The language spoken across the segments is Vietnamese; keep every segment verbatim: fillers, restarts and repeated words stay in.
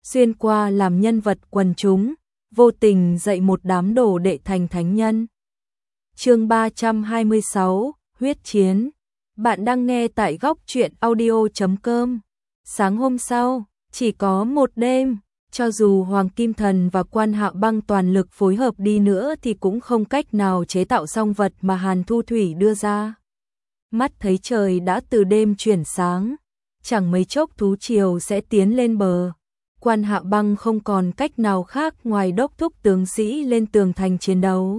xuyên qua làm nhân vật quần chúng, vô tình dạy một đám đồ đệ thành thánh nhân. Chương ba trăm hai mươi sáu, huyết chiến. Bạn đang nghe tại góc truyện audio chấm com. Sáng hôm sau, chỉ có một đêm, cho dù Hoàng Kim Thần và Quan Hạo Băng toàn lực phối hợp đi nữa thì cũng không cách nào chế tạo xong vật mà Hàn Thu Thủy đưa ra. Mắt thấy trời đã từ đêm chuyển sáng, chẳng mấy chốc thú triều sẽ tiến lên bờ. Quan Hạo Băng không còn cách nào khác ngoài đốc thúc tướng sĩ lên tường thành chiến đấu.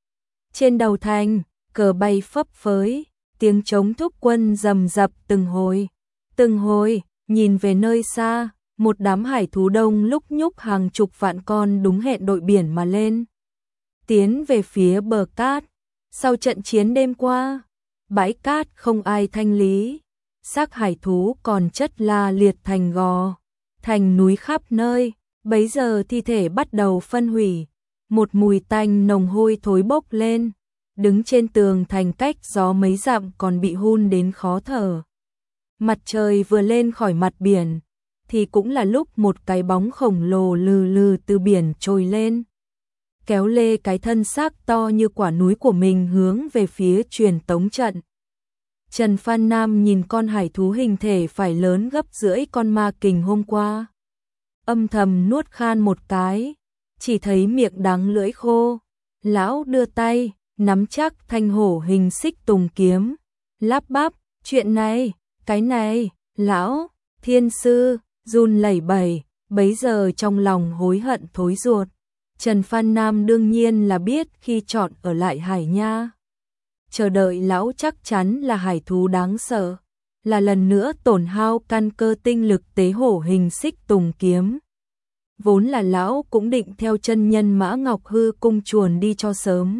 Trên đầu thành, cờ bay phấp phới, tiếng trống thúc quân rầm rập từng hồi. Từng hồi, nhìn về nơi xa, một đám hải thú đông lúc nhúc hàng chục vạn con đúng hẹn đội biển mà lên. Tiến về phía bờ cát. Sau trận chiến đêm qua, bãi cát không ai thanh lý, xác hải thú còn chất la liệt thành gò, thành núi khắp nơi. Bấy giờ thi thể bắt đầu phân hủy, một mùi tanh nồng hôi thối bốc lên, đứng trên tường thành cách gió mấy dặm còn bị hun đến khó thở. Mặt trời vừa lên khỏi mặt biển, thì cũng là lúc một cái bóng khổng lồ lừ lừ từ biển trồi lên, kéo lê cái thân xác to như quả núi của mình hướng về phía truyền tống trận. Trần Phan Nam nhìn con hải thú hình thể phải lớn gấp rưỡi con ma kình hôm qua, âm thầm nuốt khan một cái, chỉ thấy miệng đắng lưỡi khô. Lão đưa tay nắm chắc thanh hổ hình xích tùng kiếm, lắp bắp, chuyện này, cái này, lão, thiên sư, run lẩy bẩy, bấy giờ trong lòng hối hận thối ruột. Trần Phan Nam đương nhiên là biết khi chọn ở lại Hải Nha, chờ đợi lão chắc chắn là hải thú đáng sợ, là lần nữa tổn hao căn cơ tinh lực tế hổ hình xích tùng kiếm. Vốn là lão cũng định theo chân nhân Mã Ngọc Hư cung chuồn đi cho sớm,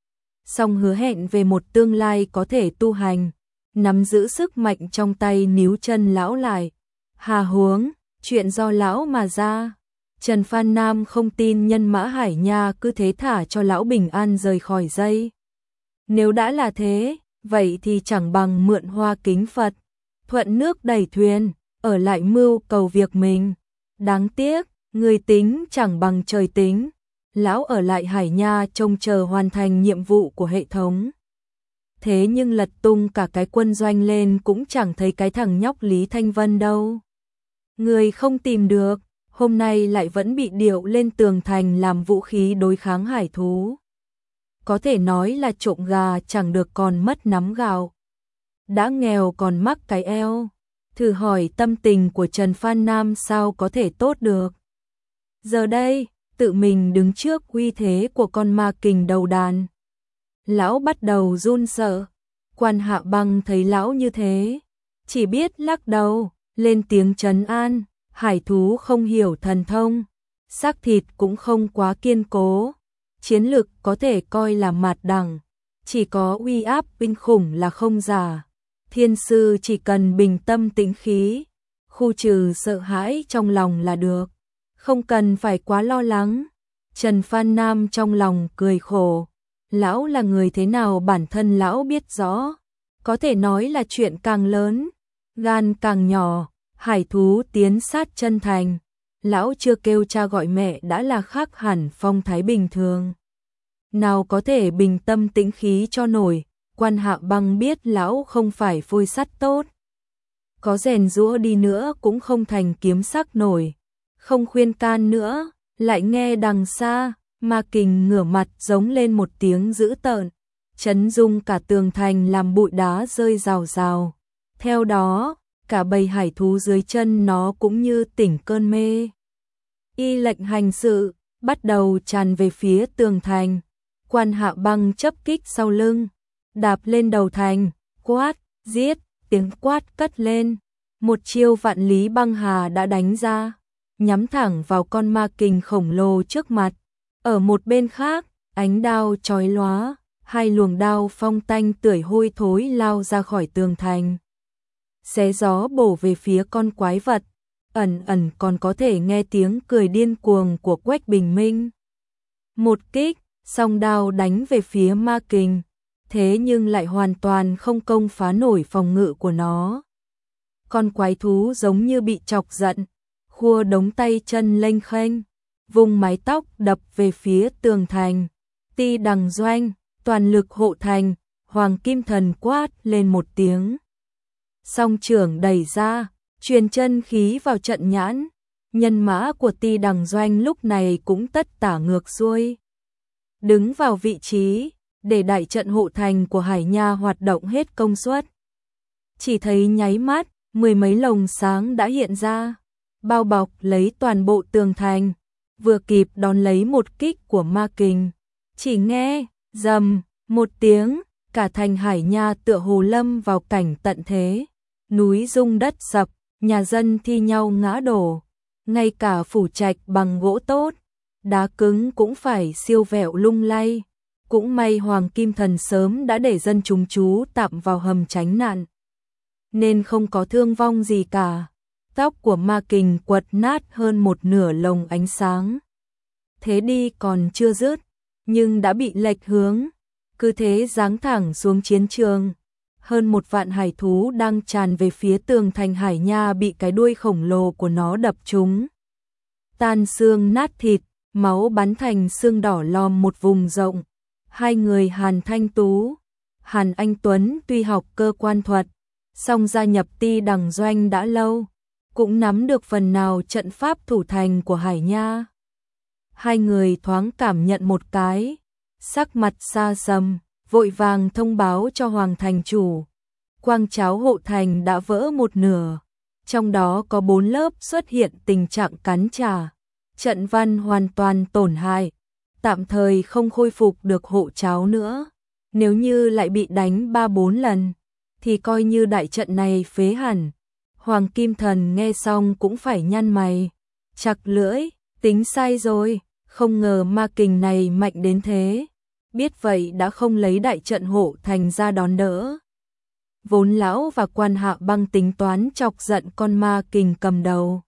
song hứa hẹn về một tương lai có thể tu hành, nắm giữ sức mạnh trong tay níu chân lão lại. Hà huống, chuyện do lão mà ra. Trần Phan Nam không tin nhân Mã Hải Nha cứ thế thả cho lão bình an rời khỏi dây. Nếu đã là thế, vậy thì chẳng bằng mượn hoa kính Phật, thuận nước đẩy thuyền, ở lại mưu cầu việc mình. Đáng tiếc, người tính chẳng bằng trời tính. Lão ở lại Hải Nha trông chờ hoàn thành nhiệm vụ của hệ thống. Thế nhưng lật tung cả cái quân doanh lên cũng chẳng thấy cái thằng nhóc Lý Thanh Vân đâu. Người không tìm được, hôm nay lại vẫn bị điệu lên tường thành làm vũ khí đối kháng hải thú. Có thể nói là trộm gà chẳng được còn mất nắm gạo. Đã nghèo còn mắc cái eo. Thử hỏi tâm tình của Trần Phan Nam sao có thể tốt được. Giờ đây, tự mình đứng trước uy thế của con ma kình đầu đàn, lão bắt đầu run sợ. Quan Hạo Băng thấy lão như thế, chỉ biết lắc đầu, lên tiếng trấn an. Hải thú không hiểu thần thông, xác thịt cũng không quá kiên cố, chiến lực có thể coi là mạt đẳng, chỉ có uy áp kinh khủng là không giả. Thiên sư chỉ cần bình tâm tĩnh khí, khu trừ sợ hãi trong lòng là được, không cần phải quá lo lắng. Trần Phan Nam trong lòng cười khổ, lão là người thế nào bản thân lão biết rõ, có thể nói là chuyện càng lớn, gan càng nhỏ. Hải thú tiến sát chân thành, lão chưa kêu cha gọi mẹ đã là khác hẳn phong thái bình thường. Nào có thể bình tâm tĩnh khí cho nổi. Quan Hạo Băng biết lão không phải phôi sắt tốt, có rèn giũa đi nữa cũng không thành kiếm sắc nổi. Không khuyên can nữa, lại nghe đằng xa, ma kình ngửa mặt giống lên một tiếng dữ tợn, chấn rung cả tường thành làm bụi đá rơi rào rào. Theo đó, cả bầy hải thú dưới chân nó cũng như tỉnh cơn mê. Y lệnh hành sự, bắt đầu tràn về phía tường thành. Quan Hạo Băng chấp kích sau lưng, đạp lên đầu thành, quát, giết, tiếng quát cất lên. Một chiêu vạn lý băng hà đã đánh ra, nhắm thẳng vào con ma kình khổng lồ trước mặt. Ở một bên khác, ánh đao chói lóa, hai luồng đao phong tanh tưởi hôi thối lao ra khỏi tường thành, xé gió bổ về phía con quái vật. Ẩn ẩn còn có thể nghe tiếng cười điên cuồng của Quách Bình Minh. Một kích, song đao đánh về phía ma kình, thế nhưng lại hoàn toàn không công phá nổi phòng ngự của nó. Con quái thú giống như bị chọc giận, khua đống tay chân lênh khênh, vùng mái tóc đập về phía tường thành. Ti Đằng Doanh, toàn lực hộ thành, Hoàng Kim Thần quát lên một tiếng. Song trưởng đẩy ra, truyền chân khí vào trận nhãn, nhân mã của Ti Đằng Doanh lúc này cũng tất tả ngược xuôi. Đứng vào vị trí, để đại trận hộ thành của Hải Nha hoạt động hết công suất. Chỉ thấy nháy mắt, mười mấy lồng sáng đã hiện ra, bao bọc lấy toàn bộ tường thành, vừa kịp đón lấy một kích của ma kình. Chỉ nghe, rầm, một tiếng, cả thành Hải Nha tựa hồ lâm vào cảnh tận thế. Núi rung đất sập, nhà dân thi nhau ngã đổ, ngay cả phủ trạch bằng gỗ tốt, đá cứng cũng phải siêu vẹo lung lay. Cũng may Hoàng Kim Thần sớm đã để dân chúng trú tạm vào hầm tránh nạn, nên không có thương vong gì cả. Tóc của ma kình quật nát hơn một nửa lồng ánh sáng. Thế đi còn chưa dứt, nhưng đã bị lệch hướng, cứ thế giáng thẳng xuống chiến trường. Hơn một vạn hải thú đang tràn về phía tường thành Hải Nha bị cái đuôi khổng lồ của nó đập trúng. Tan xương nát thịt, máu bắn thành xương đỏ lòm một vùng rộng. Hai người Hàn Thanh Tú, Hàn Anh Tuấn tuy học cơ quan thuật, song gia nhập Ti Đằng Doanh đã lâu, cũng nắm được phần nào trận pháp thủ thành của Hải Nha. Hai người thoáng cảm nhận một cái, sắc mặt xa sầm, vội vàng thông báo cho Hoàng thành chủ. Quang cháo hộ thành đã vỡ một nửa, trong đó có bốn lớp xuất hiện tình trạng cắn trả. Trận văn hoàn toàn tổn hại, tạm thời không khôi phục được hộ cháo nữa. Nếu như lại bị đánh ba bốn lần, thì coi như đại trận này phế hẳn. Hoàng Kim Thần nghe xong cũng phải nhăn mày, chặt lưỡi, tính sai rồi, không ngờ ma kình này mạnh đến thế. Biết vậy đã không lấy đại trận hộ thành ra đón đỡ. Vốn lão và Quan Hạ Băng tính toán chọc giận con ma kình cầm đầu,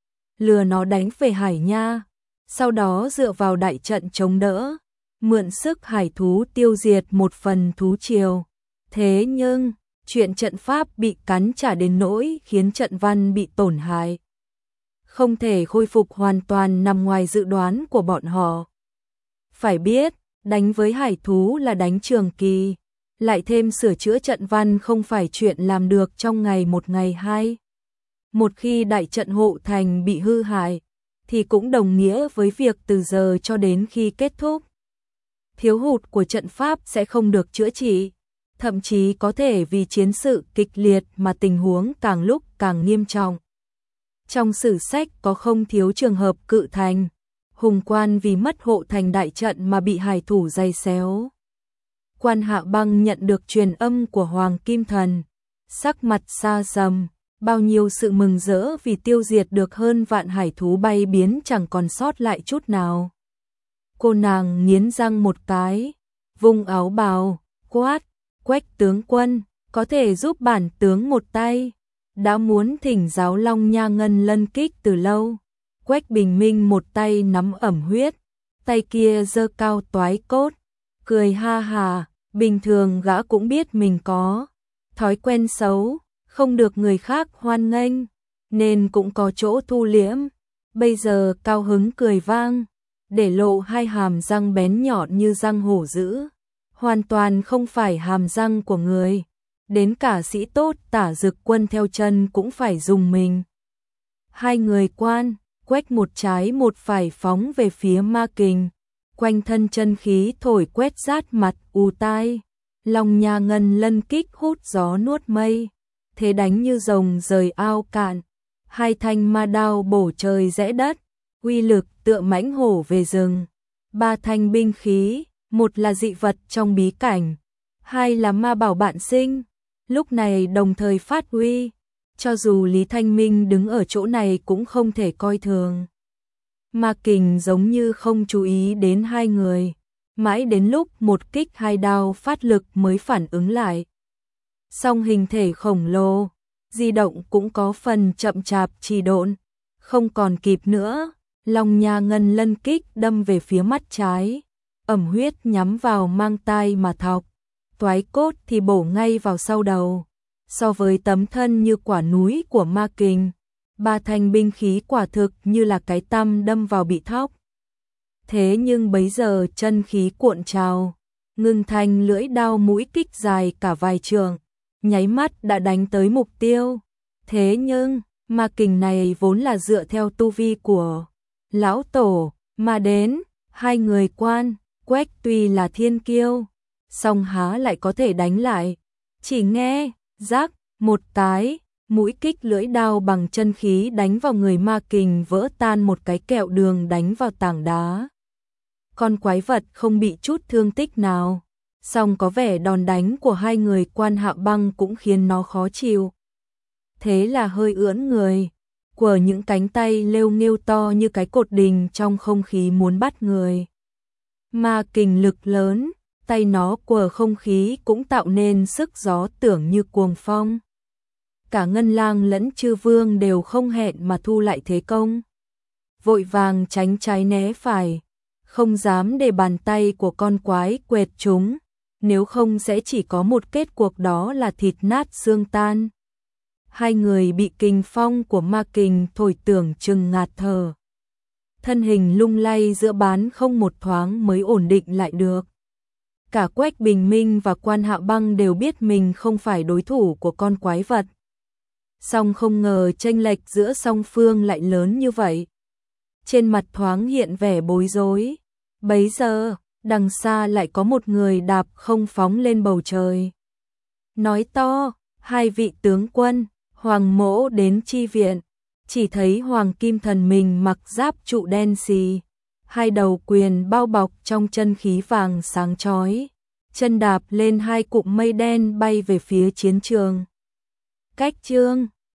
lừa nó đánh về Hải Nha, sau đó dựa vào đại trận chống đỡ, mượn sức hải thú tiêu diệt một phần thú triều. Thế nhưng, chuyện trận pháp bị cắn trả đến nỗi khiến trận văn bị tổn hại, không thể khôi phục hoàn toàn nằm ngoài dự đoán của bọn họ. Phải biết, đánh với hải thú là đánh trường kỳ, lại thêm sửa chữa trận văn không phải chuyện làm được trong ngày một ngày hai. Một khi đại trận hộ thành bị hư hại, thì cũng đồng nghĩa với việc từ giờ cho đến khi kết thúc, thiếu hụt của trận pháp sẽ không được chữa trị, thậm chí có thể vì chiến sự kịch liệt mà tình huống càng lúc càng nghiêm trọng. Trong sử sách có không thiếu trường hợp cự thành, hùng quan vì mất hộ thành đại trận mà bị hải thủ giày xéo. Quan Hạ Băng nhận được truyền âm của Hoàng Kim Thần, sắc mặt xa sầm, bao nhiêu sự mừng rỡ vì tiêu diệt được hơn vạn hải thú bay biến chẳng còn sót lại chút nào. Cô nàng nghiến răng một cái, vung áo bào, quát, Quách tướng quân, có thể giúp bản tướng một tay. Đã muốn thỉnh giáo Long Nha Ngân Lân kích từ lâu. Quách Bình Minh một tay nắm ẩm huyết, tay kia giơ cao toái cốt, cười ha hà. Bình thường gã cũng biết mình có thói quen xấu, không được người khác hoan nghênh, nên cũng có chỗ thu liễm. Bây giờ cao hứng cười vang, để lộ hai hàm răng bén nhọn như răng hổ dữ, hoàn toàn không phải hàm răng của người. Đến cả sĩ tốt Tả Dực Quân theo chân cũng phải dùng mình. Hai người quan, Quách một trái một phải phóng về phía ma kình, quanh thân chân khí thổi quét rát mặt ù tai. Long Nha Ngân Lân kích hút gió nuốt mây, thế đánh như rồng rời ao cạn. Hai thanh ma đao bổ trời rẽ đất, uy lực tựa mãnh hổ về rừng. Ba thanh binh khí, một là dị vật trong bí cảnh, hai là ma bảo bạn sinh, lúc này đồng thời phát huy, cho dù Lý Thanh Minh đứng ở chỗ này cũng không thể coi thường. Ma kình giống như không chú ý đến hai người, mãi đến lúc một kích hai đao phát lực mới phản ứng lại. Song hình thể khổng lồ, di động cũng có phần chậm chạp trì độn, không còn kịp nữa. Long Nha Ngân Lân kích đâm về phía mắt trái, ẩm huyết nhắm vào mang tai mà thọc, toái cốt thì bổ ngay vào sau đầu. So với tấm thân như quả núi của ma kình, Ba thanh binh khí quả thực như là cái tăm đâm vào bị thóc. Thế nhưng bấy giờ chân khí cuộn trào, ngưng thành lưỡi đao mũi kích dài cả vài trượng, nháy mắt đã đánh tới mục tiêu. Thế nhưng, ma kình này vốn là dựa theo tu vi của lão tổ mà đến, hai người Quan, Quách tuy là thiên kiêu, song há lại có thể đánh lại. Chỉ nghe, rắc, một cái, mũi kích lưỡi đao bằng chân khí đánh vào người ma kình vỡ tan một cái kẹo đường đánh vào tảng đá. Con quái vật không bị chút thương tích nào, song có vẻ đòn đánh của hai người Quan Hạ Băng cũng khiến nó khó chịu. Thế là hơi ưỡn người, quờ những cánh tay lêu nghêu to như cái cột đình trong không khí muốn bắt người. Ma kình lực lớn, tay nó quờ không khí cũng tạo nên sức gió tưởng như cuồng phong. Cả Ngân Lang lẫn Chư Vương đều không hẹn mà thu lại thế công. Vội vàng tránh trái né phải, không dám để bàn tay của con quái quệt chúng, nếu không sẽ chỉ có một kết cuộc đó là thịt nát xương tan. Hai người bị kình phong của ma kình thổi tưởng chừng ngạt thở. Thân hình lung lay giữa bán không một thoáng mới ổn định lại được. Cả Quách Bình Minh và Quan Hạ Băng đều biết mình không phải đối thủ của con quái vật. Song không ngờ chênh lệch giữa song phương lại lớn như vậy. Trên mặt thoáng hiện vẻ bối rối. Bấy giờ, đằng xa lại có một người đạp không phóng lên bầu trời. Nói to, hai vị tướng quân, Hoàng Mỗ đến chi viện. Chỉ thấy Hoàng Kim Thần mình mặc giáp trụ đen xì, hai đầu quyền bao bọc trong chân khí vàng sáng chói, chân đạp lên hai cụm mây đen bay về phía chiến trường. Cách chương